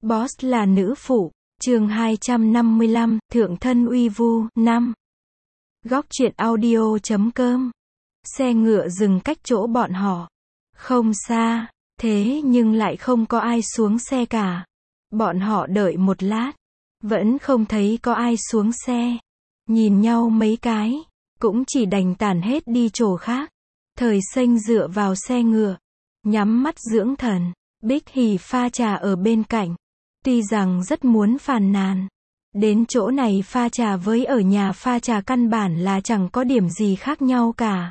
Boss là nữ phụ. Chương 255, Thượng thân uy vu, 5. Góc truyện audio.com. Xe ngựa dừng cách chỗ bọn họ không xa, thế nhưng lại không có ai xuống xe cả. Bọn họ đợi một lát, vẫn không thấy có ai xuống xe. Nhìn nhau mấy cái, cũng chỉ đành tản hết đi chỗ khác. Thời Xanh dựa vào xe ngựa, nhắm mắt dưỡng thần. Bích Hỉ pha trà ở bên cạnh. Tuy rằng rất muốn phàn nàn, đến chỗ này pha trà với ở nhà pha trà căn bản là chẳng có điểm gì khác nhau cả.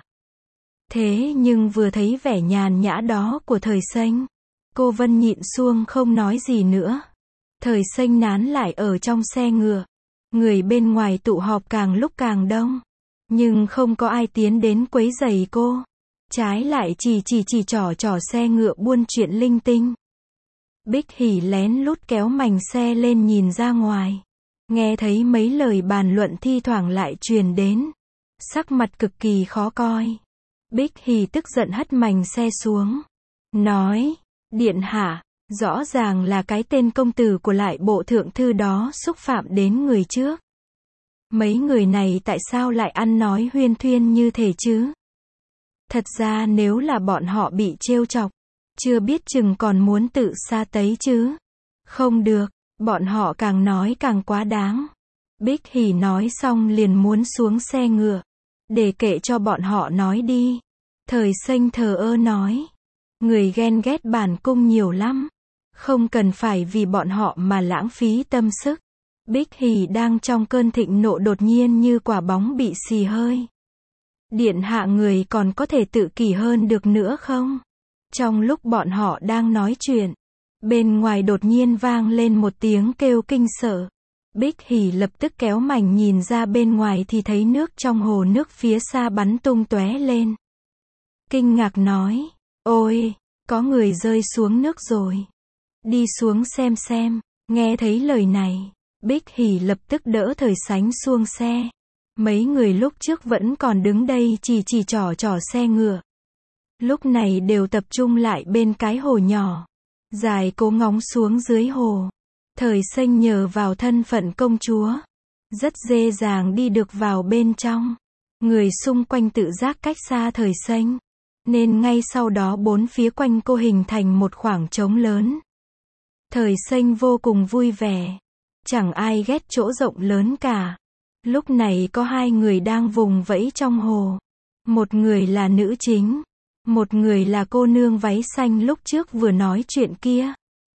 Thế nhưng vừa thấy vẻ nhàn nhã đó của Thời Xanh, cô Vân nhịn xuông không nói gì nữa. Thời Xanh nán lại ở trong xe ngựa. Người bên ngoài tụ họp càng lúc càng đông, nhưng không có ai tiến đến quấy rầy cô. Trái lại chỉ trỏ xe ngựa buôn chuyện linh tinh. Bích Hỉ lén lút kéo mành xe lên nhìn ra ngoài. Nghe thấy mấy lời bàn luận thi thoảng lại truyền đến. Sắc mặt cực kỳ khó coi. Bích Hỉ tức giận hất mành xe xuống. Nói, điện hạ, rõ ràng là cái tên công tử của lại bộ thượng thư đó xúc phạm đến người trước. Mấy người này tại sao lại ăn nói huyên thuyên như thế chứ? Thật ra nếu là bọn họ bị trêu chọc, chưa biết chừng còn muốn tự sa tấy chứ. Không được, bọn họ càng nói càng quá đáng. Bích Hỉ nói xong liền muốn xuống xe ngựa. Để kệ cho bọn họ nói đi. Thời Xanh thờ ơ nói. Người ghen ghét bản cung nhiều lắm. Không cần phải vì bọn họ mà lãng phí tâm sức. Bích Hỉ đang trong cơn thịnh nộ đột nhiên như quả bóng bị xì hơi. Điện hạ người còn có thể tự kỷ hơn được nữa không? Trong lúc bọn họ đang nói chuyện, bên ngoài đột nhiên vang lên một tiếng kêu kinh sợ. Bích Hỉ lập tức kéo mành nhìn ra bên ngoài thì thấy nước trong hồ nước phía xa bắn tung tóe lên. Kinh ngạc nói, ôi, có người rơi xuống nước rồi. Đi xuống xem. Nghe thấy lời này, Bích Hỉ lập tức đỡ Thời Xanh xuống xe. Mấy người lúc trước vẫn còn đứng đây chỉ trỏ xe ngựa. Lúc này đều tập trung lại bên cái hồ nhỏ. Dài cố ngóng xuống dưới hồ. Thời Xanh nhờ vào thân phận công chúa, rất dễ dàng đi được vào bên trong. Người xung quanh tự giác cách xa Thời Xanh, nên ngay sau đó bốn phía quanh cô hình thành một khoảng trống lớn. Thời Xanh vô cùng vui vẻ. Chẳng ai ghét chỗ rộng lớn cả. Lúc này có hai người đang vùng vẫy trong hồ. Một người là nữ chính. Một người là cô nương váy xanh lúc trước vừa nói chuyện kia.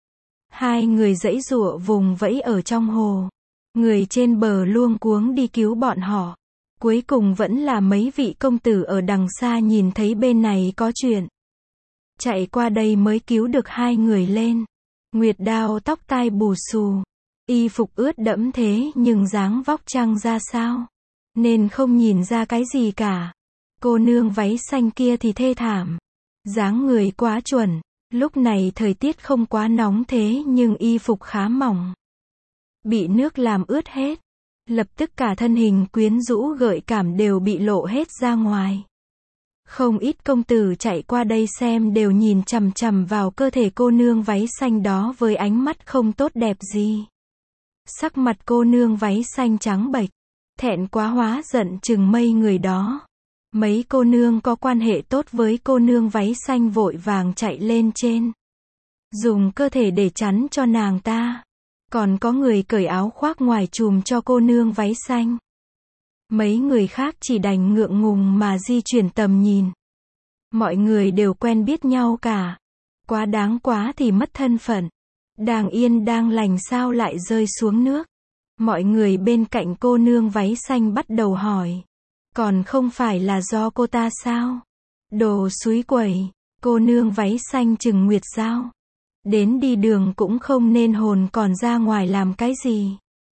Hai người giãy giụa vùng vẫy ở trong hồ. Người trên bờ luống cuống đi cứu bọn họ. Cuối cùng vẫn là mấy vị công tử ở đằng xa nhìn thấy bên này có chuyện, chạy qua đây mới cứu được hai người lên. Nguyệt Đao tóc tai bù xù, y phục ướt đẫm thế nhưng dáng vóc chăng ra sao, nên không nhìn ra cái gì cả. Cô nương váy xanh kia thì thê thảm, dáng người quá chuẩn. Lúc này thời tiết không quá nóng thế nhưng y phục khá mỏng, bị nước làm ướt hết. Lập tức cả thân hình quyến rũ gợi cảm đều bị lộ hết ra ngoài. Không ít công tử chạy qua đây xem đều nhìn chằm chằm vào cơ thể cô nương váy xanh đó với ánh mắt không tốt đẹp gì. Sắc mặt cô nương váy xanh trắng bệch, thẹn quá hóa giận chừng mây người đó. Mấy cô nương có quan hệ tốt với cô nương váy xanh vội vàng chạy lên trên, dùng cơ thể để chắn cho nàng ta. Còn có người cởi áo khoác ngoài trùm cho cô nương váy xanh. Mấy người khác chỉ đành ngượng ngùng mà di chuyển tầm nhìn. Mọi người đều quen biết nhau cả. Quá đáng quá thì mất thân phận. Đang yên đang lành sao lại rơi xuống nước. Mọi người bên cạnh cô nương váy xanh bắt đầu hỏi. Còn không phải là do cô ta sao? Đồ xúi quẩy. Cô nương váy xanh chừng Nguyệt Giao. Đến đi đường cũng không nên hồn còn ra ngoài làm cái gì.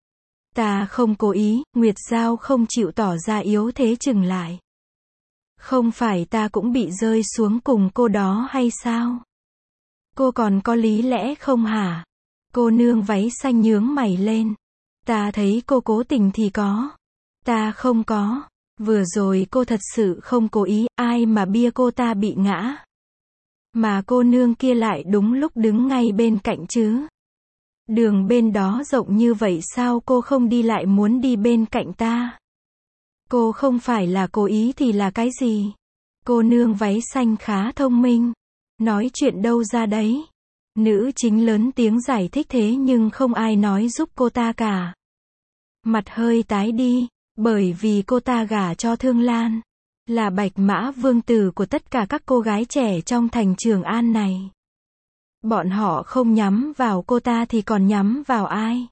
Ta không cố ý. Nguyệt Giao không chịu tỏ ra yếu thế chừng lại. Không phải ta cũng bị rơi xuống cùng cô đó hay sao? Cô còn có lý lẽ không hả? Cô nương váy xanh nhướng mày lên. Ta thấy cô cố tình thì có. Ta không có. Vừa rồi cô thật sự không cố ý, ai mà bia cô ta bị ngã. Mà cô nương kia lại đúng lúc đứng ngay bên cạnh chứ. Đường bên đó rộng như vậy sao cô không đi lại muốn đi bên cạnh ta? Cô không phải là cố ý thì là cái gì? Cô nương váy xanh khá thông minh. Nói chuyện đâu ra đấy? Nữ chính lớn tiếng giải thích thế nhưng không ai nói giúp cô ta cả. Mặt hơi tái đi, bởi vì cô ta gả cho Thương Lan. Là bạch mã vương tử của tất cả các cô gái trẻ trong thành Trường An này. Bọn họ không nhắm vào cô ta thì còn nhắm vào ai?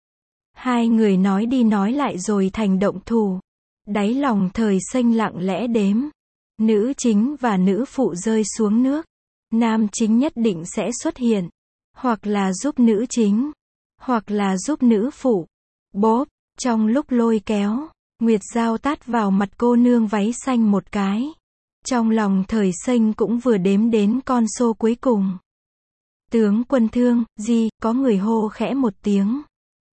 Hai người nói đi nói lại rồi thành động thủ. Đáy lòng Thời Xanh lặng lẽ đếm. Nữ chính và nữ phụ rơi xuống nước. Nam chính nhất định sẽ xuất hiện. Hoặc là giúp nữ chính. Hoặc là giúp nữ phụ. Bốp, trong lúc lôi kéo, Nguyệt Giao tát vào mặt cô nương váy xanh một cái. Trong lòng Thời Xanh cũng vừa đếm đến con số cuối cùng. Tướng quân Thương, có người hô khẽ một tiếng.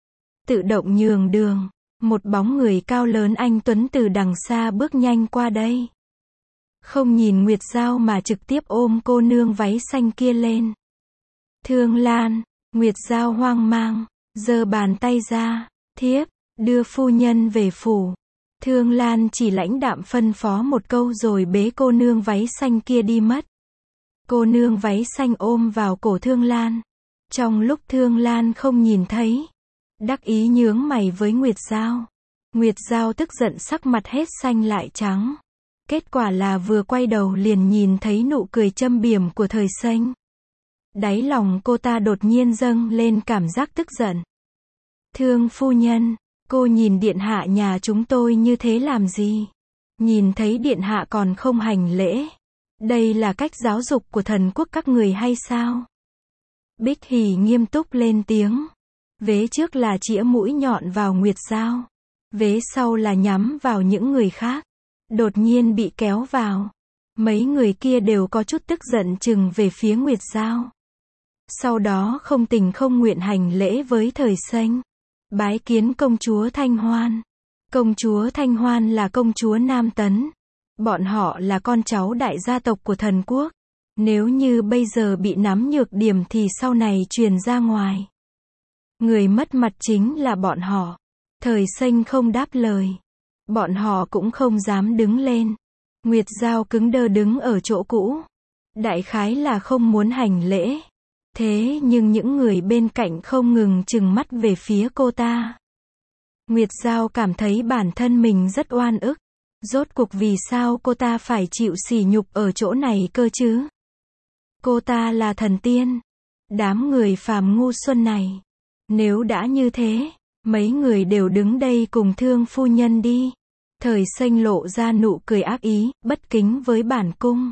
Tự động nhường đường. Một bóng người cao lớn anh tuấn từ đằng xa bước nhanh qua đây. Không nhìn Nguyệt Giao mà trực tiếp ôm cô nương váy xanh kia lên. Thương Lan, Nguyệt Giao hoang mang, giơ bàn tay ra, thiếp, đưa phu nhân về phủ. Thương Lan chỉ lãnh đạm phân phó một câu rồi bế cô nương váy xanh kia đi mất. Cô nương váy xanh ôm vào cổ Thương Lan. Trong lúc Thương Lan không nhìn thấy, đắc ý nhướng mày với Nguyệt Giao. Nguyệt Giao tức giận sắc mặt hết xanh lại trắng. Kết quả là vừa quay đầu liền nhìn thấy nụ cười châm biếm của Thời Xanh. Đáy lòng cô ta đột nhiên dâng lên cảm giác tức giận. Thương phu nhân, cô nhìn điện hạ nhà chúng tôi như thế làm gì? Nhìn thấy điện hạ còn không hành lễ. Đây là cách giáo dục của thần quốc các người hay sao? Bích Hỉ nghiêm túc lên tiếng. Vế trước là chĩa mũi nhọn vào Nguyệt Giao. Vế sau là nhắm vào những người khác. Đột nhiên bị kéo vào. Mấy người kia đều có chút tức giận chừng về phía Nguyệt Giao. Sau đó không tình không nguyện hành lễ với Thời Xanh. Bái kiến công chúa Thanh Hoan. Công chúa Thanh Hoan là công chúa Nam Tấn. Bọn họ là con cháu đại gia tộc của thần quốc. Nếu như bây giờ bị nắm nhược điểm thì sau này truyền ra ngoài. Người mất mặt chính là bọn họ. Thời Xanh không đáp lời. Bọn họ cũng không dám đứng lên. Nguyệt Giao cứng đơ đứng ở chỗ cũ. Đại khái là không muốn hành lễ. Thế nhưng những người bên cạnh không ngừng trừng mắt về phía cô ta. Nguyệt Giao cảm thấy bản thân mình rất oan ức. Rốt cuộc vì sao cô ta phải chịu sỉ nhục ở chỗ này cơ chứ? Cô ta là thần tiên. Đám người phàm ngu xuân này. Nếu đã như thế, mấy người đều đứng đây cùng Thương phu nhân đi. Thời Xanh lộ ra nụ cười ác ý, bất kính với bản cung.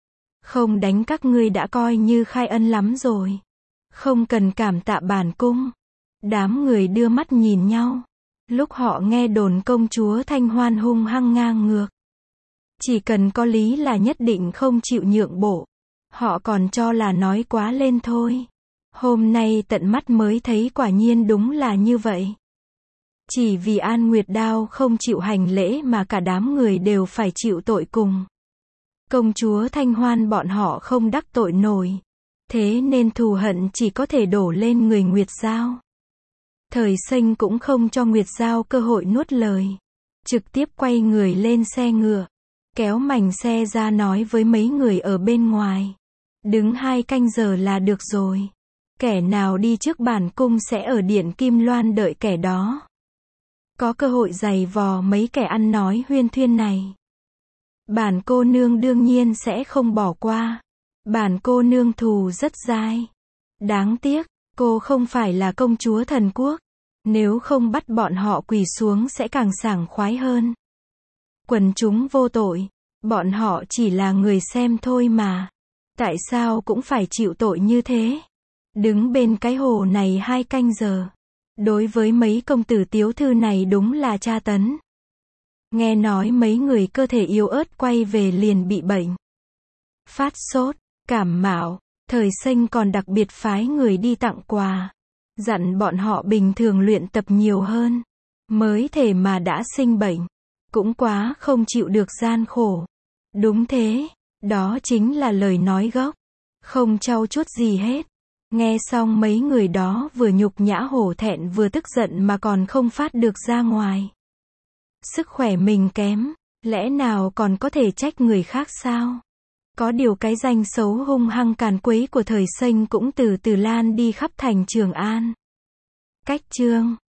Không đánh các ngươi đã coi như khai ân lắm rồi. Không cần cảm tạ bản cung. Đám người đưa mắt nhìn nhau. Lúc họ nghe đồn công chúa Thanh Hoan hung hăng ngang ngược. Chỉ cần có lý là nhất định không chịu nhượng bộ. Họ còn cho là nói quá lên thôi. Hôm nay tận mắt mới thấy quả nhiên đúng là như vậy. Chỉ vì An Nguyệt Đao không chịu hành lễ mà cả đám người đều phải chịu tội cùng. Công chúa Thanh Hoan bọn họ không đắc tội nổi. Thế nên thù hận chỉ có thể đổ lên người Nguyệt Giao. Thời Xanh cũng không cho Nguyệt Giao cơ hội nuốt lời. Trực tiếp quay người lên xe ngựa. Kéo mảnh xe ra nói với mấy người ở bên ngoài. Đứng 2 canh giờ là được rồi. Kẻ nào đi trước bản cung sẽ ở điện Kim Loan đợi kẻ đó. Có cơ hội giày vò mấy kẻ ăn nói huyên thuyên này. Bản cô nương đương nhiên sẽ không bỏ qua. Bản cô nương thù rất dai. Đáng tiếc, cô không phải là công chúa thần quốc. Nếu không bắt bọn họ quỳ xuống sẽ càng sảng khoái hơn. Quần chúng vô tội. Bọn họ chỉ là người xem thôi mà. Tại sao cũng phải chịu tội như thế? Đứng bên cái hồ này 2 canh giờ. Đối với mấy công tử tiếu thư này đúng là tra tấn. Nghe nói mấy người cơ thể yếu ớt quay về liền bị bệnh. Phát sốt, cảm mạo, Thời Xanh còn đặc biệt phái người đi tặng quà. Dặn bọn họ bình thường luyện tập nhiều hơn. Mới thể mà đã sinh bệnh. Cũng quá không chịu được gian khổ. Đúng thế, đó chính là lời nói gốc. Không trau chuốt gì hết. Nghe xong mấy người đó vừa nhục nhã hổ thẹn vừa tức giận mà còn không phát được ra ngoài. Sức khỏe mình kém, lẽ nào còn có thể trách người khác sao? Có điều cái danh xấu hung hăng càn quấy của thời Xanh cũng từ từ lan đi khắp thành Trường An. Cách chương